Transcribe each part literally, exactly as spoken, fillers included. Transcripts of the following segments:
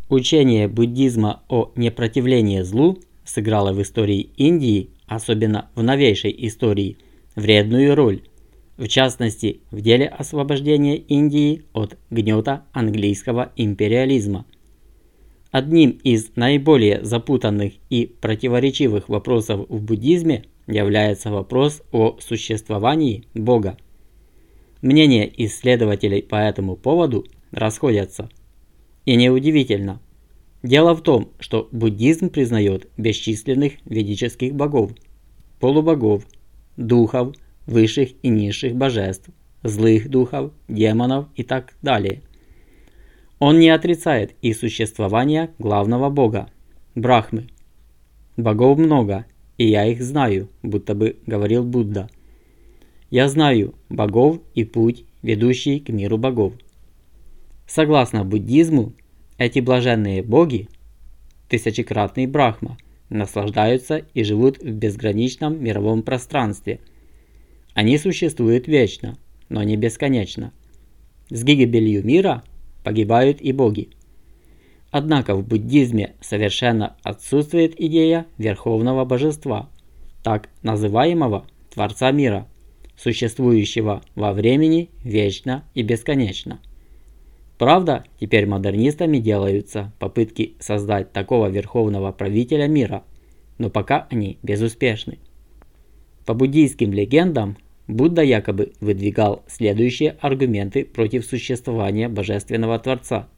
Учение буддизма о непротивлении злу сыграло в истории Индии, особенно в новейшей истории, вредную роль, в частности в деле освобождения Индии от гнета английского империализма. Одним из наиболее запутанных и противоречивых вопросов в буддизме является вопрос о существовании Бога. Мнения исследователей по этому поводу расходятся. И неудивительно. Дело в том, что буддизм признает бесчисленных ведических богов, полубогов, духов, высших и низших божеств, злых духов, демонов и так далее. Он не отрицает и существование главного бога – Брахмы. Богов много, и я их знаю, будто бы говорил Будда. Я знаю богов и путь, ведущий к миру богов. Согласно буддизму, эти блаженные боги, тысячекратный Брахма, наслаждаются и живут в безграничном мировом пространстве. Они существуют вечно, но не бесконечно. С гибелью мира погибают и боги. Однако в буддизме совершенно отсутствует идея верховного божества, так называемого Творца мира, существующего во времени вечно и бесконечно. Правда, теперь модернистами делаются попытки создать такого верховного правителя мира, но пока они безуспешны. По буддийским легендам, Будда якобы выдвигал следующие аргументы против существования Божественного Творца.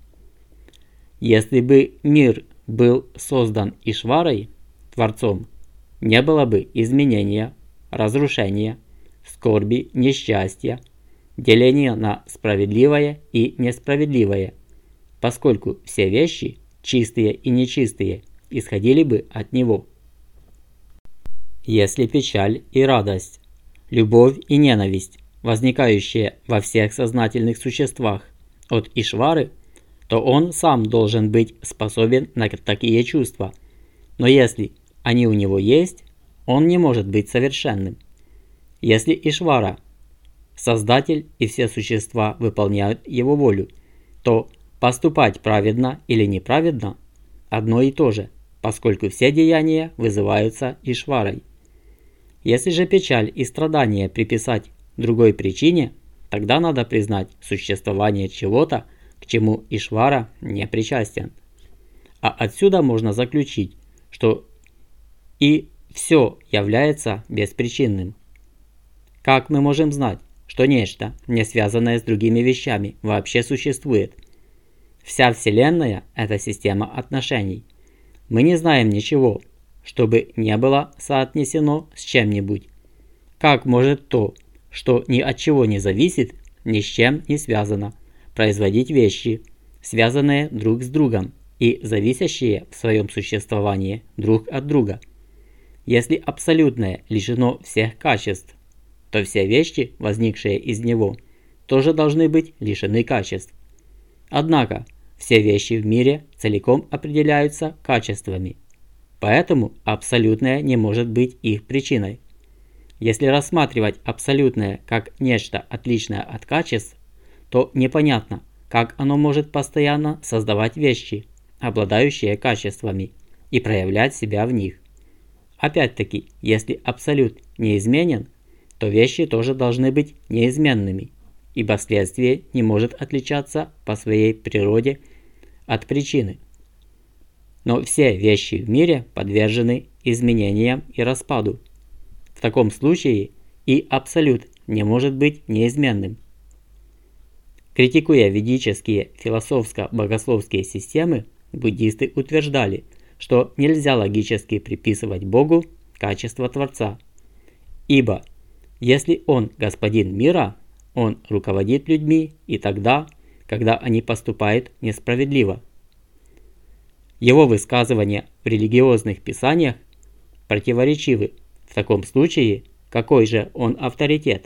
Если бы мир был создан Ишварой, Творцом, не было бы изменения, разрушения, скорби, несчастья, деления на справедливое и несправедливое, поскольку все вещи, чистые и нечистые, исходили бы от Него. Если печаль и радость, любовь и ненависть, возникающие во всех сознательных существах от Ишвары, то он сам должен быть способен на такие чувства. Но если они у него есть, он не может быть совершенным. Если Ишвара – Создатель и все существа выполняют его волю, то поступать праведно или неправедно – одно и то же, поскольку все деяния вызываются Ишварой. Если же печаль и страдания приписать другой причине, тогда надо признать существование чего-то, к чему Ишвара не причастен. А отсюда можно заключить, что и все является беспричинным. Как мы можем знать, что нечто, не связанное с другими вещами, вообще существует? Вся Вселенная – это система отношений. Мы не знаем ничего, чтобы не было соотнесено с чем-нибудь. Как может то, что ни от чего не зависит, ни с чем не связано, производить вещи, связанные друг с другом и зависящие в своем существовании друг от друга? Если абсолютное лишено всех качеств, то все вещи, возникшие из него, тоже должны быть лишены качеств. Однако, все вещи в мире целиком определяются качествами, поэтому абсолютное не может быть их причиной. Если рассматривать абсолютное как нечто отличное от качеств, то непонятно, как оно может постоянно создавать вещи, обладающие качествами, и проявлять себя в них. Опять-таки, если абсолют неизменен, то вещи тоже должны быть неизменными, ибо следствие не может отличаться по своей природе от причины. Но все вещи в мире подвержены изменениям и распаду. В таком случае и абсолют не может быть неизменным. Критикуя ведические философско-богословские системы, буддисты утверждали, что нельзя логически приписывать Богу качество Творца, ибо если Он господин мира, Он руководит людьми и тогда, когда они поступают несправедливо. Его высказывания в религиозных писаниях противоречивы. В таком случае, какой же Он авторитет?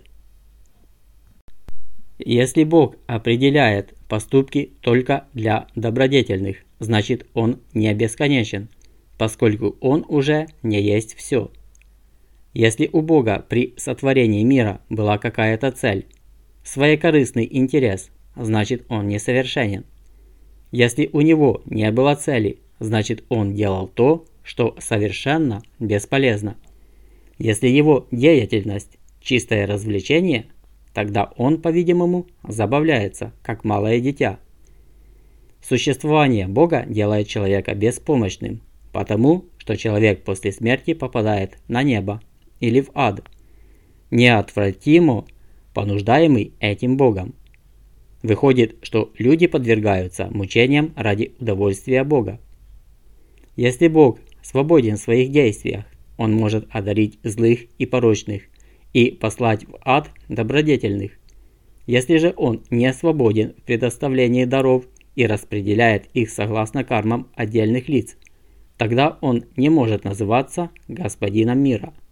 Если Бог определяет поступки только для добродетельных, значит Он не бесконечен, поскольку Он уже не есть все. Если у Бога при сотворении мира была какая-то цель, своекорыстный интерес, значит Он несовершенен. Если у него не было цели, значит он делал то, что совершенно бесполезно. Если его деятельность – чистое развлечение, тогда он, по-видимому, забавляется, как малое дитя. Существование Бога делает человека беспомощным, потому что человек после смерти попадает на небо или в ад, неотвратимо понуждаемый этим Богом. Выходит, что люди подвергаются мучениям ради удовольствия Бога. Если Бог свободен в своих действиях, Он может одарить злых и порочных и послать в ад добродетельных. Если же Он не свободен в предоставлении даров и распределяет их согласно кармам отдельных лиц, тогда Он не может называться Господином мира.